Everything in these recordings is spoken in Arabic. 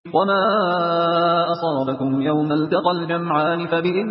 وما أصابكم يوم التقى الجمعان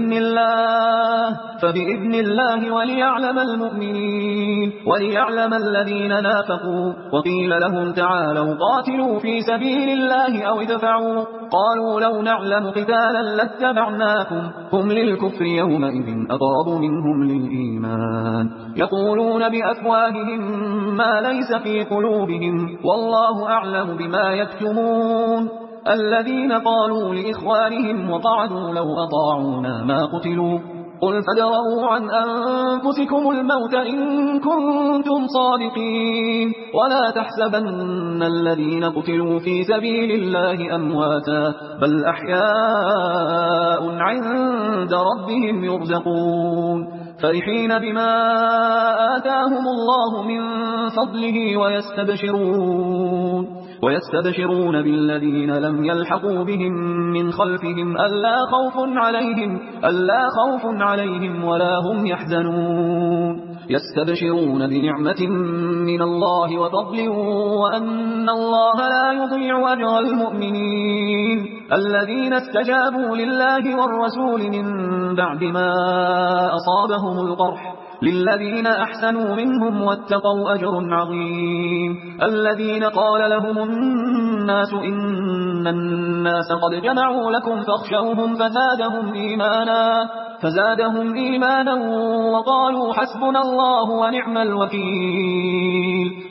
فبإذن الله وليعلم المؤمنين وليعلم الذين نافقوا. وقيل لهم تعالوا قاتلوا في سبيل الله أو ادفعوا قالوا لو نعلم قتالا لاتبعناكم هم للكفر يومئذ أقرب منهم للإيمان يقولون بأفواههم ما ليس في قلوبهم والله أعلم بما يكتمون. الذين قالوا لإخوانهم وقعدوا لو أطاعونا ما قتلوا قل فادرءوا عن أنفسكم الموت إن كنتم صادقين ولا تحسبن الذين قتلوا في سبيل الله أمواتا بل أحياء عند ربهم يرزقون فرحين بما آتاهم الله من فضله ويستبشرون بالذين لم يلحقوا بهم من خلفهم ألا خوف عليهم ولا هم يحزنون يستبشرون بنعمة من الله وفضل وأن الله لا يضيع أجر المؤمنين الذين استجابوا لله والرسول من بعد ما أصابهم القرح للذين أحسنوا منهم واتقوا أجر عظيم. الذين قال لهم الناس إن الناس قد جمعوا لكم فاخشوهم فزادهم إيمانا وقالوا حسبنا الله ونعم الوكيل.